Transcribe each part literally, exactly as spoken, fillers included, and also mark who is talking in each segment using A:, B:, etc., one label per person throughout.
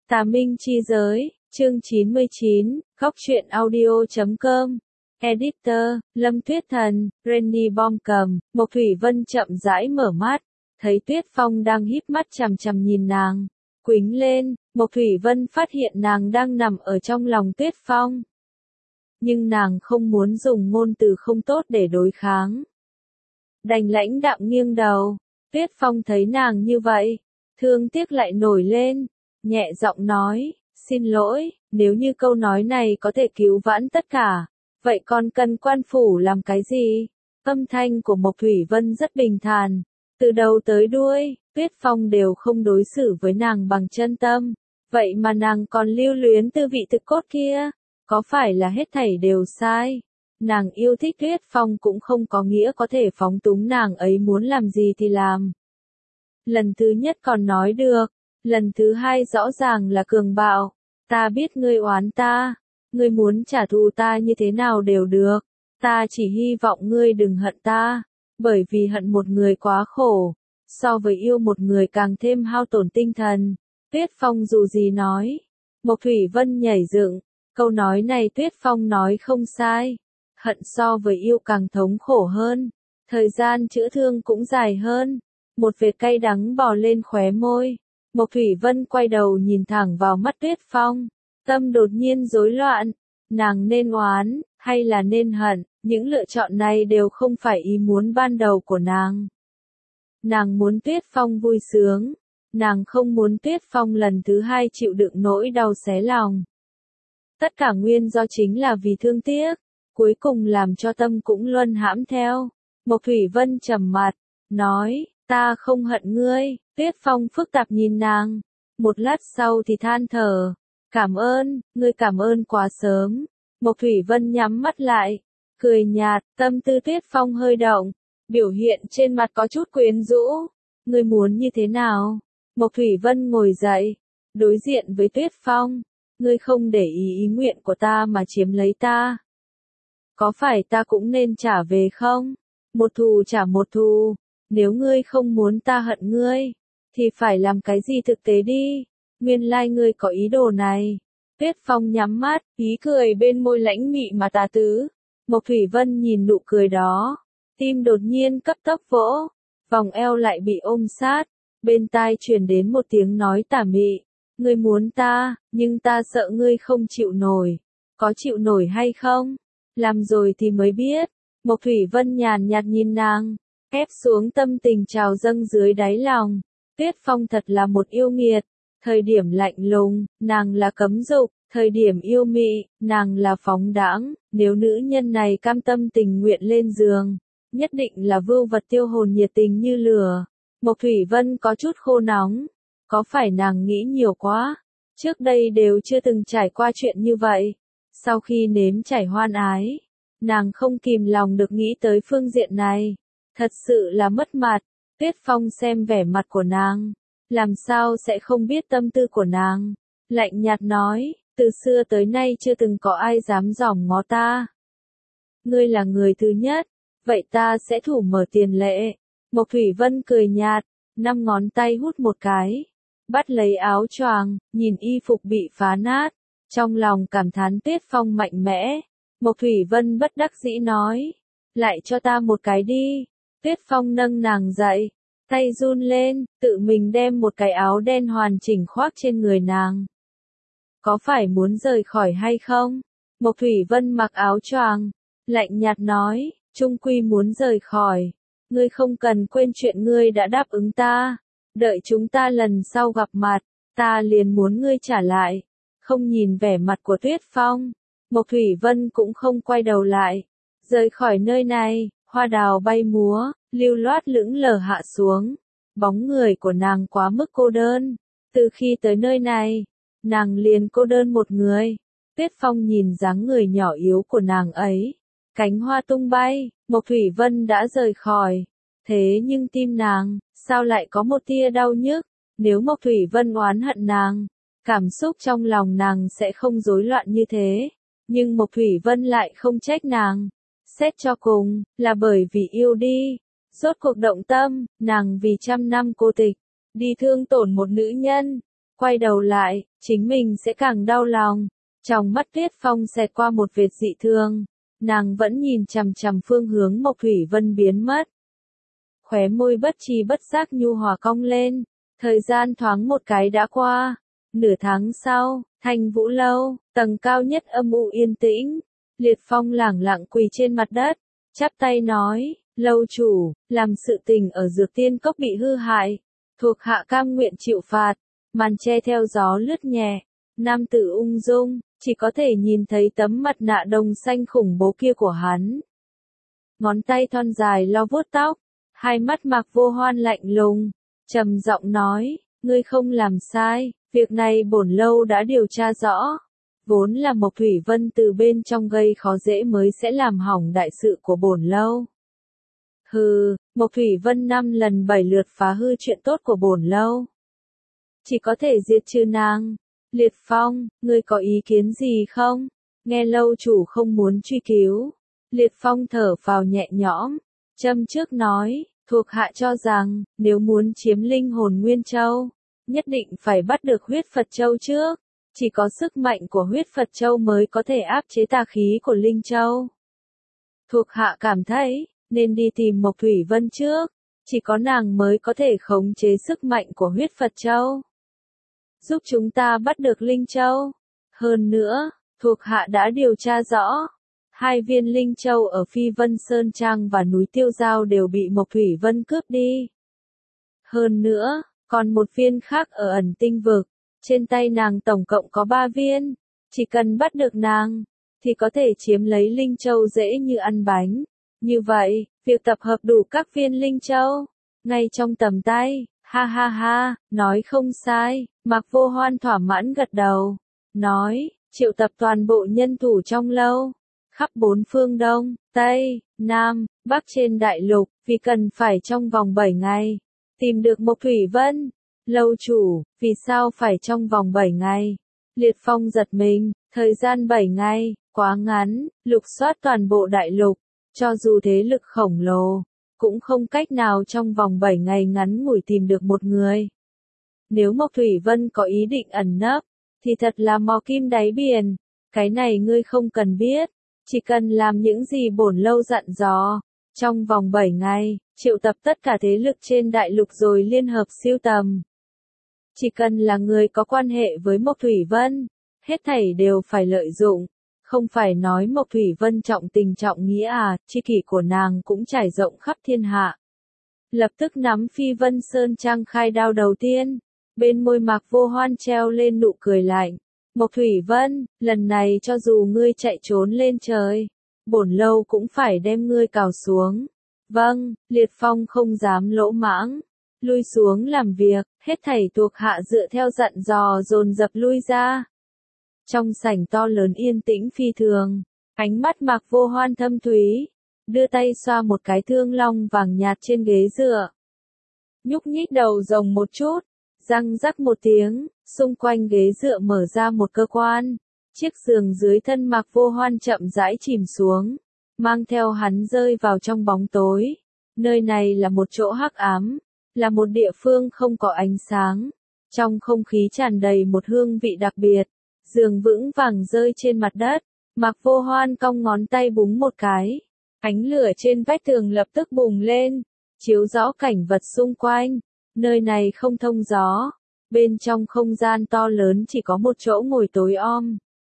A: Tà Minh Chi Giới, chương chín mươi chín, Góc truyện audio chấm com. Editor, Lâm Tuyết Thần, Renny Bom cầm, Mộc Thủy Vân chậm rãi mở mắt, thấy Tuyết Phong đang híp mắt chằm chằm nhìn nàng. Quýnh lên, Mộc Thủy Vân phát hiện nàng đang nằm ở trong lòng Tuyết Phong. Nhưng nàng không muốn dùng ngôn từ không tốt để đối kháng. Đành lãnh đạm nghiêng đầu, Tuyết Phong thấy nàng như vậy, thương tiếc lại nổi lên, nhẹ giọng nói, xin lỗi, nếu như câu nói này có thể cứu vãn tất cả, vậy con cần quan phủ làm cái gì? Âm thanh của Mộc Thủy Vân rất bình thản, từ đầu tới đuôi, Tuyết Phong đều không đối xử với nàng bằng chân tâm, vậy mà nàng còn lưu luyến tư vị thực cốt kia, có phải là hết thảy đều sai? Nàng yêu thích Tuyết Phong cũng không có nghĩa có thể phóng túng nàng ấy muốn làm gì thì làm. Lần thứ nhất còn nói được, lần thứ hai rõ ràng là cường bạo, ta biết ngươi oán ta, ngươi muốn trả thù ta như thế nào đều được, ta chỉ hy vọng ngươi đừng hận ta, bởi vì hận một người quá khổ, so với yêu một người càng thêm hao tổn tinh thần. Tuyết Phong dù gì nói, Mộc Thủy Vân nhảy dựng, câu nói này Tuyết Phong nói không sai, hận so với yêu càng thống khổ hơn, thời gian chữa thương cũng dài hơn, một vệt cay đắng bò lên khóe môi. Mộc Thủy Vân quay đầu nhìn thẳng vào mắt Tuyết Phong, tâm đột nhiên rối loạn, nàng nên oán, hay là nên hận, những lựa chọn này đều không phải ý muốn ban đầu của nàng. Nàng muốn Tuyết Phong vui sướng, nàng không muốn Tuyết Phong lần thứ hai chịu đựng nỗi đau xé lòng. Tất cả nguyên do chính là vì thương tiếc, cuối cùng làm cho tâm cũng luân hãm theo. Mộc Thủy Vân trầm mặt, nói, ta không hận ngươi. Tuyết Phong phức tạp nhìn nàng, một lát sau thì than thở, cảm ơn, ngươi cảm ơn quá sớm. Mộc Thủy Vân nhắm mắt lại, cười nhạt, tâm tư Tuyết Phong hơi động, biểu hiện trên mặt có chút quyến rũ. Ngươi muốn như thế nào? Mộc Thủy Vân ngồi dậy, đối diện với Tuyết Phong, ngươi không để ý ý nguyện của ta mà chiếm lấy ta. Có phải ta cũng nên trả về không? Một thù trả một thù, nếu ngươi không muốn ta hận ngươi, thì phải làm cái gì thực tế đi, nguyên lai ngươi có ý đồ này. Tuyết Phong nhắm mắt, ý cười bên môi lãnh mị mà tà tứ. Mộc Thủy Vân nhìn nụ cười đó, tim đột nhiên cấp tốc vỗ, vòng eo lại bị ôm sát, bên tai truyền đến một tiếng nói tà mị, ngươi muốn ta, nhưng ta sợ ngươi không chịu nổi, có chịu nổi hay không? Làm rồi thì mới biết. Mộc Thủy Vân nhàn nhạt nhìn nàng, ép xuống tâm tình trào dâng dưới đáy lòng. Tuyết Phong thật là một yêu nghiệt, thời điểm lạnh lùng, nàng là cấm dục, thời điểm yêu mị, nàng là phóng đãng, nếu nữ nhân này cam tâm tình nguyện lên giường, nhất định là vưu vật tiêu hồn nhiệt tình như lửa. Mộc Thủy Vân có chút khô nóng, có phải nàng nghĩ nhiều quá, trước đây đều chưa từng trải qua chuyện như vậy, sau khi nếm trải hoan ái, nàng không kìm lòng được nghĩ tới phương diện này, thật sự là mất mặt. Tuyết Phong xem vẻ mặt của nàng, làm sao sẽ không biết tâm tư của nàng, lạnh nhạt nói, từ xưa tới nay chưa từng có ai dám dòm ngó ta. Ngươi là người thứ nhất, vậy ta sẽ thủ mở tiền lệ. Mộc Thủy Vân cười nhạt, năm ngón tay hút một cái, bắt lấy áo choàng, nhìn y phục bị phá nát, trong lòng cảm thán Tuyết Phong mạnh mẽ. Mộc Thủy Vân bất đắc dĩ nói, lại cho ta một cái đi. Tuyết Phong nâng nàng dậy, tay run lên, tự mình đem một cái áo đen hoàn chỉnh khoác trên người nàng. Có phải muốn rời khỏi hay không? Mộc Thủy Vân mặc áo choàng, lạnh nhạt nói, chung quy muốn rời khỏi. Ngươi không cần quên chuyện ngươi đã đáp ứng ta, đợi chúng ta lần sau gặp mặt, ta liền muốn ngươi trả lại. Không nhìn vẻ mặt của Tuyết Phong, Mộc Thủy Vân cũng không quay đầu lại, rời khỏi nơi này. Hoa đào bay múa, lưu loát lững lờ hạ xuống, bóng người của nàng quá mức cô đơn, từ khi tới nơi này, nàng liền cô đơn một người. Tuyết Phong nhìn dáng người nhỏ yếu của nàng ấy, cánh hoa tung bay, Mộc Thủy Vân đã rời khỏi, thế nhưng tim nàng, sao lại có một tia đau nhức, nếu Mộc Thủy Vân oán hận nàng, cảm xúc trong lòng nàng sẽ không rối loạn như thế, nhưng Mộc Thủy Vân lại không trách nàng. Xét cho cùng, là bởi vì yêu đi, rốt cuộc động tâm, nàng vì trăm năm cô tịch, đi thương tổn một nữ nhân, Quay đầu lại, chính mình sẽ càng đau lòng. Trong mắt Tuyết Phong xẹt qua một vệt dị thương. Nàng vẫn nhìn chằm chằm phương hướng Mộc Thủy Vân biến mất. Khóe môi bất tri bất giác nhu hòa cong lên. Thời gian thoáng một cái đã qua. Nửa tháng sau, Thanh Vũ Lâu, tầng cao nhất âm u yên tĩnh. Liệt Phong lẳng lặng quỳ trên mặt đất, chắp tay nói, lâu chủ, làm sự tình ở Dược Tiên Cốc bị hư hại. Thuộc hạ cam nguyện chịu phạt. Màn che theo gió lướt nhẹ. Nam tử ung dung, chỉ có thể nhìn thấy tấm mặt nạ đồng xanh khủng bố kia của hắn. Ngón tay thon dài lo vuốt tóc, hai mắt Mạc Vô Hoan lạnh lùng, trầm giọng nói, ngươi không làm sai, việc này bổn lâu đã điều tra rõ. Vốn là Mộc Thủy Vân từ bên trong gây khó dễ mới sẽ làm hỏng đại sự của bổn lâu. Hừ, Mộc Thủy Vân năm lần bảy lượt phá hư chuyện tốt của bổn lâu. Chỉ có thể diệt trừ nàng. Liệt Phong, ngươi có ý kiến gì không? Nghe lâu chủ không muốn truy cứu. Liệt Phong thở phào nhẹ nhõm, châm trước nói, thuộc hạ cho rằng, nếu muốn chiếm linh hồn Nguyên Châu, nhất định phải bắt được huyết Phật Châu trước. Chỉ có sức mạnh của huyết Phật Châu mới có thể áp chế tà khí của Linh Châu. Thuộc hạ cảm thấy, nên đi tìm Mộc Thủy Vân trước. Chỉ có nàng mới có thể khống chế sức mạnh của huyết Phật Châu. Giúp chúng ta bắt được Linh Châu. Hơn nữa, thuộc hạ đã điều tra rõ. Hai viên Linh Châu ở Phi Vân Sơn Trang và núi Tiêu Giao đều bị Mộc Thủy Vân cướp đi. Hơn nữa, còn một viên khác ở ẩn tinh vực. Trên tay nàng tổng cộng có ba viên. Chỉ cần bắt được nàng, thì có thể chiếm lấy Linh Châu dễ như ăn bánh. Như vậy, việc tập hợp đủ các viên Linh Châu, ngay trong tầm tay. Ha ha ha, nói không sai, Mạc Vô Hoan thỏa mãn gật đầu. Nói, triệu tập toàn bộ nhân thủ trong lâu. Khắp bốn phương Đông, Tây, Nam, Bắc trên đại lục, vì cần phải trong vòng bảy ngày. Tìm được Mộc Thủy Vân. Lâu chủ, vì sao phải trong vòng bảy ngày? Liệt Phong giật mình, thời gian bảy ngày, quá ngắn, lục soát toàn bộ đại lục. Cho dù thế lực khổng lồ, cũng không cách nào trong vòng bảy ngày ngắn ngủi tìm được một người. Nếu Mộc Thủy Vân có ý định ẩn nấp, thì thật là mò kim đáy biển. Cái này ngươi không cần biết, chỉ cần làm những gì bổn lâu dặn dò. Trong vòng bảy ngày, triệu tập tất cả thế lực trên đại lục rồi liên hợp siêu tầm. Chỉ cần là người có quan hệ với Mộc Thủy Vân, hết thảy đều phải lợi dụng. Không phải nói Mộc Thủy Vân trọng tình trọng nghĩa à, chi kỷ của nàng cũng trải rộng khắp thiên hạ. Lập tức nắm Phi Vân Sơn Trang khai đao đầu tiên, bên môi Mạc Vô Hoan treo lên nụ cười lạnh. Mộc Thủy Vân, lần này cho dù ngươi chạy trốn lên trời, bổn lâu cũng phải đem ngươi cào xuống. Vâng, Liệt Phong không dám lỗ mãng, lui xuống làm việc, hết thảy thuộc hạ dựa theo dặn dò dồn dập lui ra. Trong sảnh to lớn yên tĩnh phi thường, ánh mắt Mạc Vô Hoan thâm thúy, đưa tay xoa một cái thương long vàng nhạt trên ghế dựa. Nhúc nhích đầu rồng một chút, răng rắc một tiếng, xung quanh ghế dựa mở ra một cơ quan. Chiếc giường dưới thân Mạc Vô Hoan chậm rãi chìm xuống, mang theo hắn rơi vào trong bóng tối. Nơi này là một chỗ hắc ám, là một địa phương không có ánh sáng. Trong không khí tràn đầy một hương vị đặc biệt. Giường vững vàng rơi trên mặt đất, Mạc Vô Hoan cong ngón tay búng một cái. Ánh lửa trên vách tường lập tức bùng lên, chiếu rõ cảnh vật xung quanh. Nơi này không thông gió, bên trong không gian to lớn chỉ có một chỗ ngồi tối om.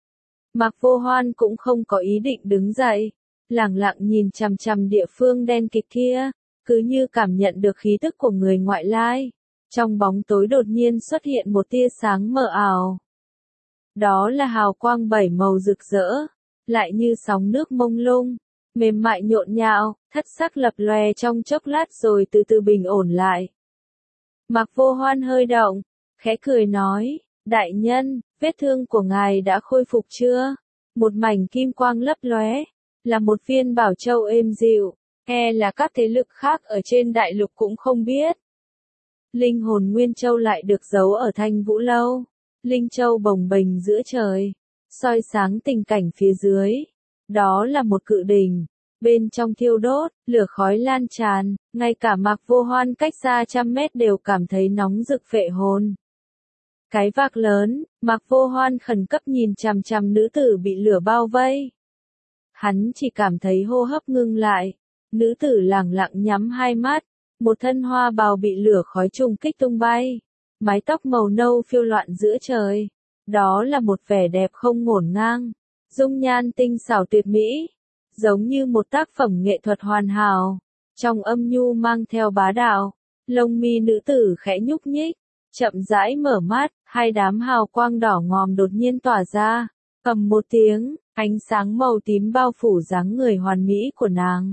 A: Mạc Vô Hoan cũng không có ý định đứng dậy, lẳng lặng nhìn chằm chằm địa phương đen kịt kia, cứ như cảm nhận được khí tức của người ngoại lai. Trong bóng tối đột nhiên xuất hiện một tia sáng mờ ảo. Đó là hào quang bảy màu rực rỡ, lại như sóng nước mông lung, mềm mại nhộn nhạo, thất sắc lập lòe trong chốc lát rồi từ từ bình ổn lại. Mạc Vô Hoan hơi động, khẽ cười nói, đại nhân, vết thương của ngài đã khôi phục chưa? Một mảnh kim quang lấp lóe, là một viên bảo châu êm dịu, e là các thế lực khác ở trên đại lục cũng không biết. Linh hồn Nguyên Châu lại được giấu ở Thanh Vũ Lâu. Linh Châu bồng bềnh giữa trời, soi sáng tình cảnh phía dưới. Đó là một cự đỉnh, bên trong thiêu đốt, lửa khói lan tràn, ngay cả Mạc Vô Hoan cách xa trăm mét đều cảm thấy nóng rực phệ hồn. Cái vạc lớn, Mạc Vô Hoan khẩn cấp nhìn chằm chằm nữ tử bị lửa bao vây. Hắn chỉ cảm thấy hô hấp ngưng lại, nữ tử lẳng lặng nhắm hai mắt, một thân hoa bào bị lửa khói trùng kích tung bay, mái tóc màu nâu phiêu loạn giữa trời. Đó là một vẻ đẹp không ngổn ngang, dung nhan tinh xảo tuyệt mỹ, giống như một tác phẩm nghệ thuật hoàn hảo, trong âm nhu mang theo bá đạo. Lông mi nữ tử khẽ nhúc nhích, chậm rãi mở mắt, hai đám hào quang đỏ ngòm đột nhiên tỏa ra, ầm một tiếng, ánh sáng màu tím bao phủ dáng người hoàn mỹ của nàng.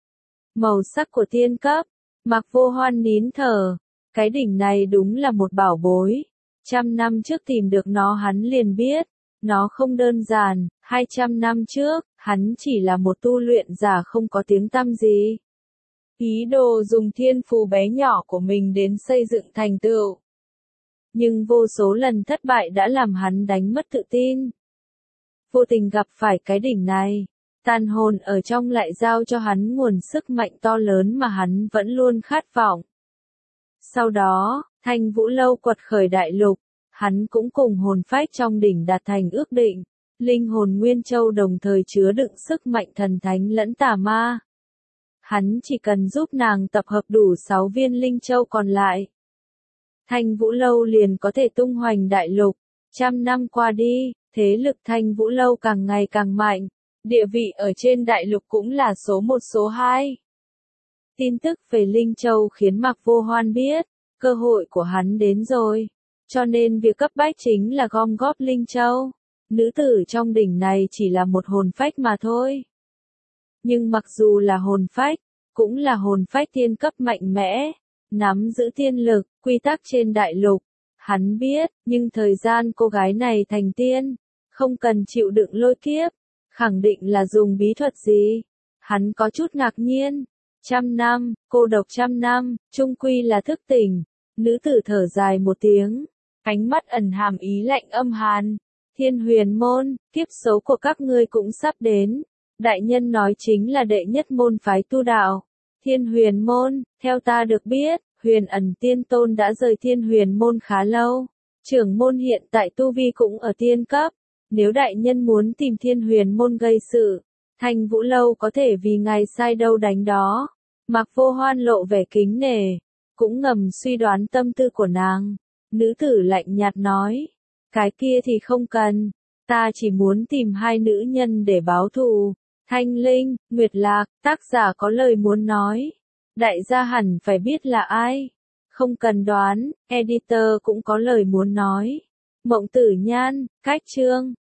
A: Màu sắc của tiên cấp, Mạc Vô Hoan nín thở, cái đỉnh này đúng là một bảo bối. Trăm năm trước tìm được nó hắn liền biết, nó không đơn giản, hai trăm năm trước, hắn chỉ là một tu luyện giả không có tiếng tăm gì. Ý đồ dùng thiên phú bé nhỏ của mình đến xây dựng thành tựu. Nhưng vô số lần thất bại đã làm hắn đánh mất tự tin. Vô tình gặp phải cái đỉnh này, tàn hồn ở trong lại giao cho hắn nguồn sức mạnh to lớn mà hắn vẫn luôn khát vọng. Sau đó, Thanh Vũ Lâu quật khởi đại lục, hắn cũng cùng hồn phách trong đỉnh đạt thành ước định, linh hồn Nguyên Châu đồng thời chứa đựng sức mạnh thần thánh lẫn tà ma. Hắn chỉ cần giúp nàng tập hợp đủ sáu viên linh châu còn lại. Thanh Vũ Lâu liền có thể tung hoành đại lục. Trăm năm qua đi, thế lực Thanh Vũ Lâu càng ngày càng mạnh, địa vị ở trên đại lục cũng là số một số hai. Tin tức về Linh Châu khiến Mạc Vô Hoan biết, cơ hội của hắn đến rồi. Cho nên việc cấp bách chính là gom góp Linh Châu. Nữ tử trong đỉnh này chỉ là một hồn phách mà thôi. Nhưng mặc dù là hồn phách, cũng là hồn phách tiên cấp mạnh mẽ, nắm giữ tiên lực, quy tắc trên đại lục. Hắn biết, nhưng thời gian cô gái này thành tiên, không cần chịu đựng lôi kiếp, khẳng định là dùng bí thuật gì. Hắn có chút ngạc nhiên. Trăm năm, cô độc trăm năm, chung quy là thức tỉnh. Nữ tử thở dài một tiếng, ánh mắt ẩn hàm ý lạnh âm hàn. Thiên Huyền Môn, kiếp số của các ngươi cũng sắp đến. Đại nhân nói chính là đệ nhất môn phái tu đạo. Thiên Huyền Môn, theo ta được biết, Huyền Ẩn Tiên Tôn đã rời Thiên Huyền Môn khá lâu. Trưởng môn hiện tại tu vi cũng ở tiên cấp. Nếu đại nhân muốn tìm Thiên Huyền Môn gây sự, Thanh Vũ Lâu có thể vì ngài sai đâu đánh đó. Mạc Vô Hoan lộ vẻ kính nể, cũng ngầm suy đoán tâm tư của nàng. Nữ tử lạnh nhạt nói, cái kia thì không cần, ta chỉ muốn tìm hai nữ nhân để báo thù. Thanh Linh, Nguyệt Lạc, tác giả có lời muốn nói. Đại gia hẳn phải biết là ai. Không cần đoán, editor cũng có lời muốn nói. Mộng Tử Nhan, cách chương.